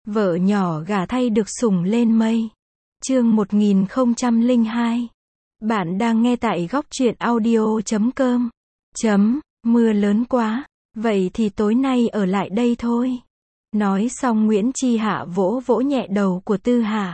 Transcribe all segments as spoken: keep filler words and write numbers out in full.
Vợ nhỏ gả thay được sủng lên mây. Chương một nghìn không trăm lẻ hai. Bạn đang nghe tại góc truyện audio chấm com. Chấm, mưa lớn quá, vậy thì tối nay ở lại đây thôi. Nói xong Nguyễn Chi Hạ vỗ vỗ nhẹ đầu của Tư Hạ.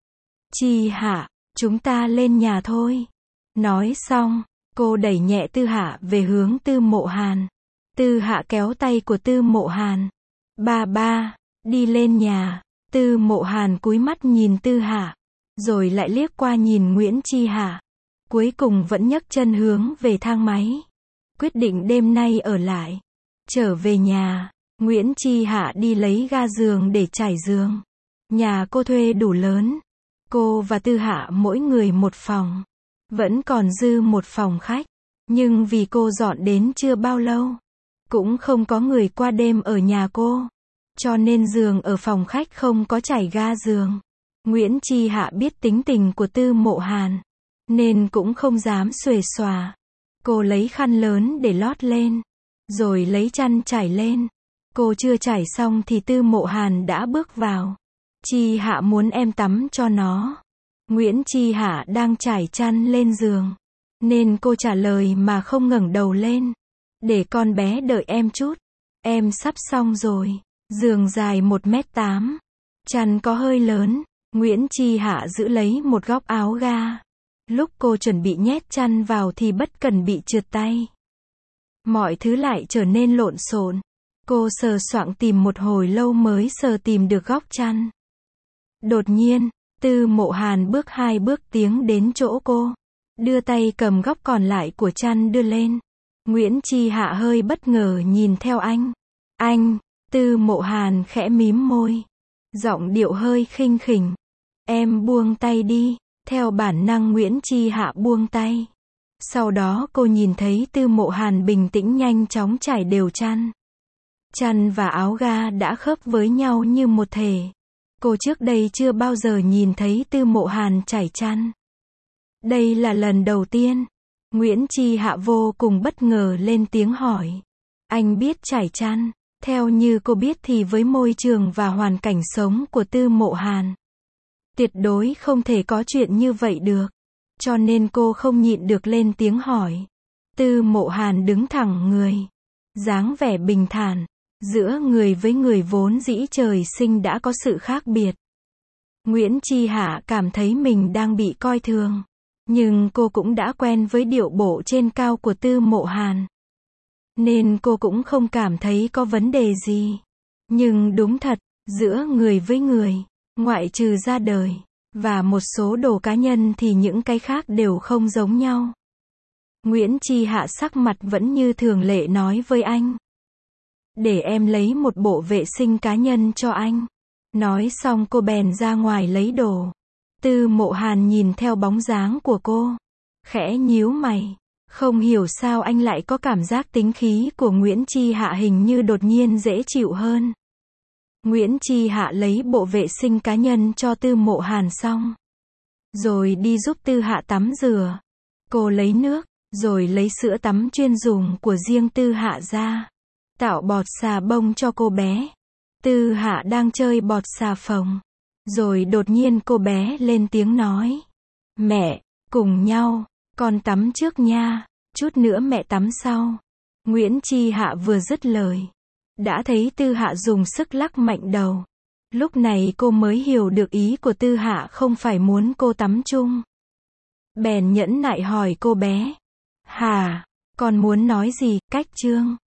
Chi Hạ, chúng ta lên nhà thôi. Nói xong, cô đẩy nhẹ Tư Hạ về hướng Tư Mộ Hàn. Tư Hạ kéo tay của Tư Mộ Hàn. Ba ba, đi lên nhà. Tư Mộ Hàn cúi mắt nhìn Tư Hạ, rồi lại liếc qua nhìn Nguyễn Chi Hạ. Cuối cùng vẫn nhấc chân hướng về thang máy. Quyết định đêm nay ở lại. Trở về nhà, Nguyễn Chi Hạ đi lấy ga giường để trải giường. Nhà cô thuê đủ lớn. Cô và Tư Hạ mỗi người một phòng. Vẫn còn dư một phòng khách. Nhưng vì cô dọn đến chưa bao lâu, cũng không có người qua đêm ở nhà cô, cho nên giường ở phòng khách không có trải ga giường. Nguyễn Chi Hạ biết tính tình của Tư Mộ Hàn, nên cũng không dám xuề xòa. Cô lấy khăn lớn để lót lên, rồi lấy chăn trải lên. Cô chưa trải xong thì Tư Mộ Hàn đã bước vào. Chi Hạ muốn em tắm cho nó. Nguyễn Chi Hạ đang trải chăn lên giường, nên cô trả lời mà không ngẩng đầu lên. Để con bé đợi em chút. Em sắp xong rồi. Giường dài một mét tám. Chăn có hơi lớn. Nguyễn Chi Hạ giữ lấy một góc áo ga. Lúc cô chuẩn bị nhét chăn vào thì bất cẩn bị trượt tay. Mọi thứ lại trở nên lộn xộn. Cô sờ soạng tìm một hồi lâu mới sờ tìm được góc chăn. Đột nhiên, Tư Mộ Hàn bước hai bước tiến đến chỗ cô, đưa tay cầm góc còn lại của chăn đưa lên. Nguyễn Chi Hạ hơi bất ngờ nhìn theo anh. Anh, Tư Mộ Hàn khẽ mím môi, giọng điệu hơi khinh khỉnh. Em buông tay đi. Theo bản năng Nguyễn Chi Hạ buông tay. Sau đó cô nhìn thấy Tư Mộ Hàn bình tĩnh nhanh chóng trải đều chăn. Chăn và áo ga đã khớp với nhau như một thể. Cô trước đây chưa bao giờ nhìn thấy Tư Mộ Hàn trải chăn. Đây là lần đầu tiên. Nguyễn Chi Hạ vô cùng bất ngờ lên tiếng hỏi. Anh biết trải chăn? Theo như cô biết thì với môi trường và hoàn cảnh sống của Tư Mộ Hàn, tuyệt đối không thể có chuyện như vậy được. Cho nên cô không nhịn được lên tiếng hỏi. Tư Mộ Hàn đứng thẳng người, dáng vẻ bình thản. Giữa người với người vốn dĩ trời sinh đã có sự khác biệt. Nguyễn Chi Hạ cảm thấy mình đang bị coi thường. Nhưng cô cũng đã quen với điệu bộ trên cao của Tư Mộ Hàn, nên cô cũng không cảm thấy có vấn đề gì. Nhưng đúng thật, giữa người với người, ngoại trừ ra đời và một số đồ cá nhân thì những cái khác đều không giống nhau. Nguyễn Chi Hạ sắc mặt vẫn như thường lệ nói với anh. Để em lấy một bộ vệ sinh cá nhân cho anh. Nói xong cô bèn ra ngoài lấy đồ. Tư Mộ Hàn nhìn theo bóng dáng của cô, khẽ nhíu mày. Không hiểu sao anh lại có cảm giác tính khí của Nguyễn Chi Hạ hình như đột nhiên dễ chịu hơn. Nguyễn Chi Hạ lấy bộ vệ sinh cá nhân cho Tư Mộ Hàn xong, rồi đi giúp Tư Hạ tắm rửa. Cô lấy nước, rồi lấy sữa tắm chuyên dùng của riêng Tư Hạ ra, tạo bọt xà bông cho cô bé. Tư Hạ đang chơi bọt xà phòng, rồi đột nhiên cô bé lên tiếng nói. Mẹ, cùng nhau, con tắm trước nha, chút nữa mẹ tắm sau. Nguyễn Chi Hạ vừa dứt lời, đã thấy Tư Hạ dùng sức lắc mạnh đầu. Lúc này cô mới hiểu được ý của Tư Hạ không phải muốn cô tắm chung. Bèn nhẫn nại hỏi cô bé. Hà, con muốn nói gì? Cách chương.